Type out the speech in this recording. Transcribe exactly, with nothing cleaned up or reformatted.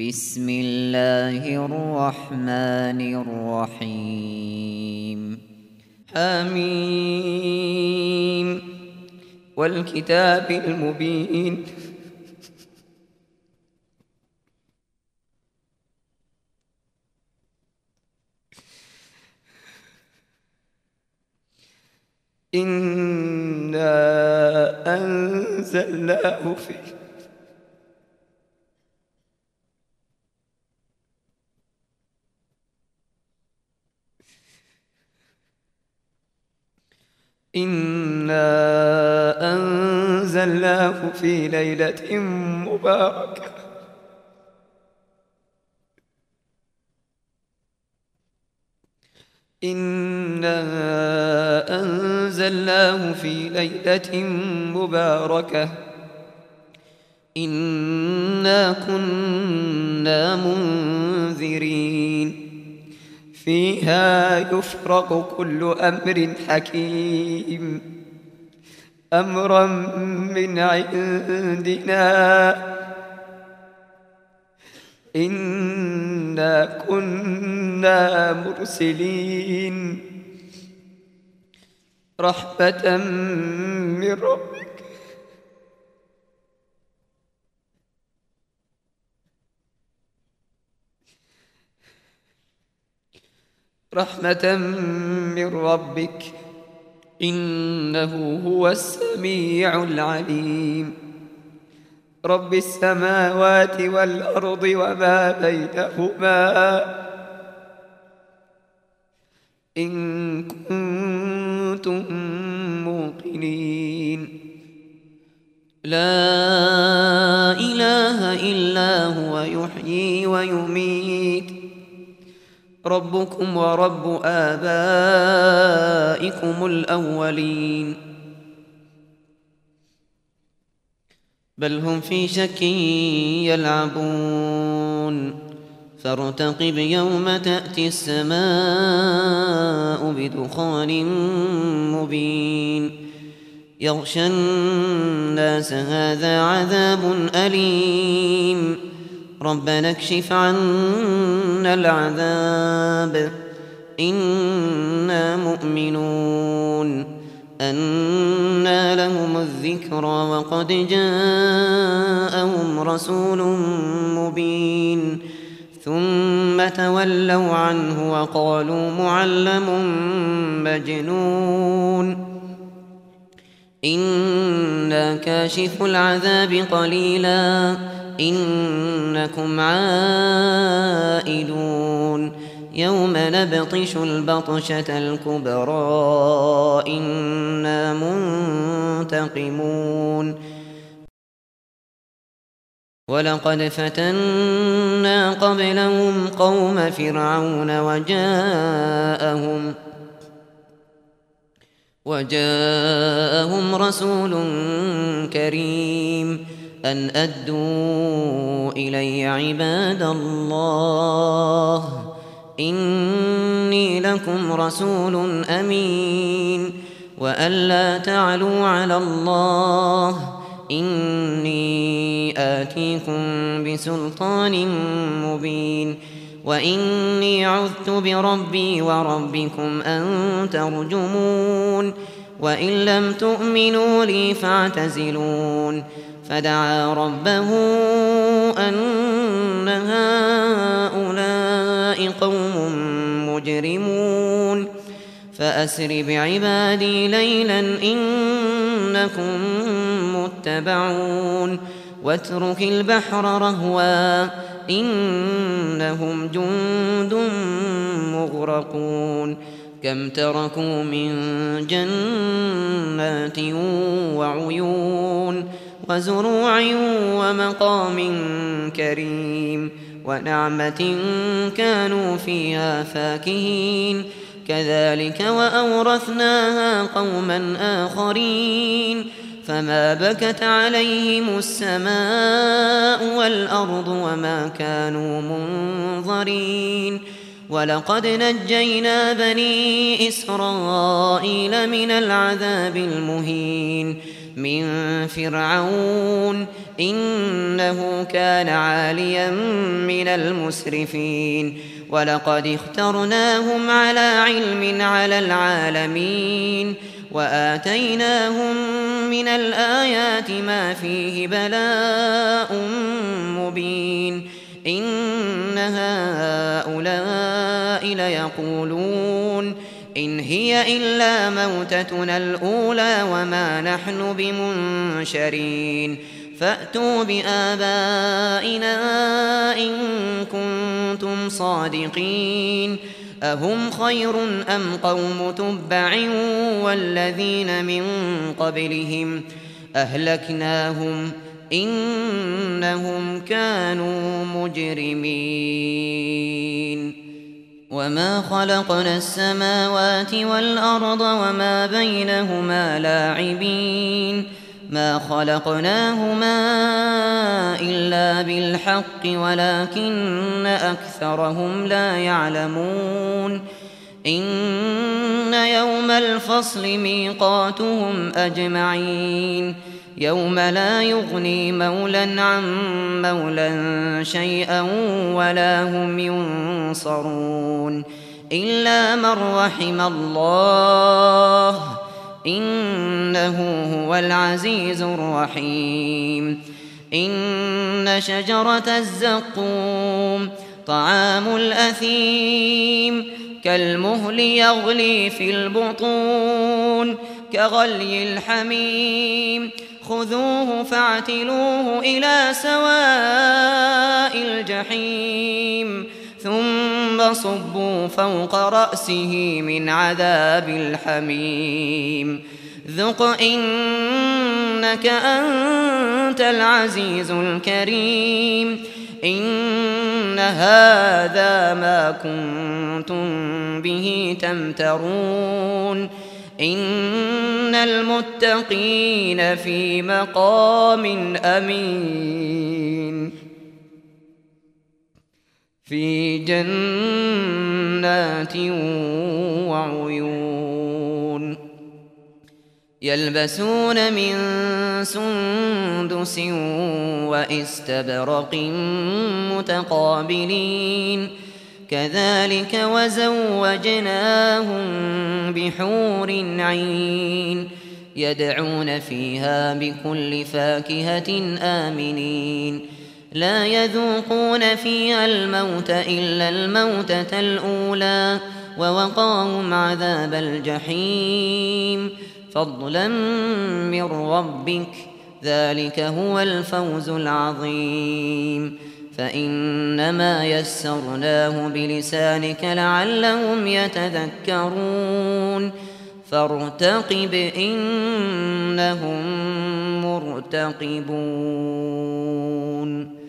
بسم الله الرحمن الرحيم حميم والكتاب المبين إنا أنزلناه في إنا أنزلناه في ليلة مباركة إنا أنزلناه في ليلة مباركة إنا كنا منذرين فيها يفرق كل أمر حكيم أمرا من عندنا إنا كنا مرسلين رحمة من ربك رحمة من ربك إنه هو السميع العليم رب السماوات والأرض وما بينهما إن كنتم موقنين لا إله إلا هو يحيي ويميت ربكم ورب آبائكم الأولين بل هم في شك يلعبون فارتقب يوم تأتي السماء بدخان مبين يغشى الناس هذا عذاب أليم ربنا اكشف عنا العذاب إنا مؤمنون أنى لهم الذكرى وقد جاءهم رسول مبين ثم تولوا عنه وقالوا معلم مجنون إنا كاشف العذاب قليلا إنكم عائدون يوم نبطش البطشة الكبرى إنا منتقمون ولقد فتنا قبلهم قوم فرعون وجاءهم وجاءهم رسول كريم أن أدوا إلي عباد الله إني لكم رسول أمين وأن لا تعلوا على الله إني آتيكم بسلطان مبين وإني عذت بربي وربكم أن ترجمون وإن لم تؤمنوا لي فاعتزلون فدعا ربه أن هؤلاء قوم مجرمون فأسر بعبادي ليلا إنكم متبعون واترك البحر رهوا إنهم جند مغرقون كم تركوا من جنات وعيون وزروع ومقام كريم ونعمة كانوا فيها فاكهين كذلك وأورثناها قوما آخرين فما بكت عليهم السماء والأرض وما كانوا منظرين ولقد نجينا بني إسرائيل من العذاب المهين من فرعون إنه كان عاليا من المسرفين ولقد اخترناهم على علم على العالمين وآتيناهم من الآيات ما فيه بلاء مبين إن هؤلاء ليقولون إن هي إلا موتتنا الأولى وما نحن بمنشرين فأتوا بآبائنا إن كنتم صادقين أهم خير أم قوم تبع والذين من قبلهم أهلكناهم إنهم كانوا مجرمين وما خلقنا السماوات والأرض وما بينهما لاعبين ما خلقناهما إلا بالحق ولكن أكثرهم لا يعلمون إن يوم الفصل ميقاتهم أجمعين يوم لا يغني مولى عن مولى شيئا ولا هم ينصرون إلا من رحم الله إنه هو العزيز الرحيم إن شجرة الزقوم طعام الأثيم كالمهل يغلي في البطون كغلي الحميم خذوه فاعتلوه إلى سواء الجحيم ثم صبوا فوق رأسه من عذاب الحميم ذق إنك أنت العزيز الكريم إن هذا ما كنتم به تمترون إن المتقين في مقام أمين في جنات وعيون يلبسون من سندس وإستبرق متقابلين كذلك وزوجناهم بحور عين يدعون فيها بكل فاكهة آمنين لا يذوقون فيها الموت إلا الموتة الأولى ووقاهم عذاب الجحيم فضلا من ربك ذلك هو الفوز العظيم فإنما يسرناه بلسانك لعلهم يتذكرون فارتقب إنهم مرتقبون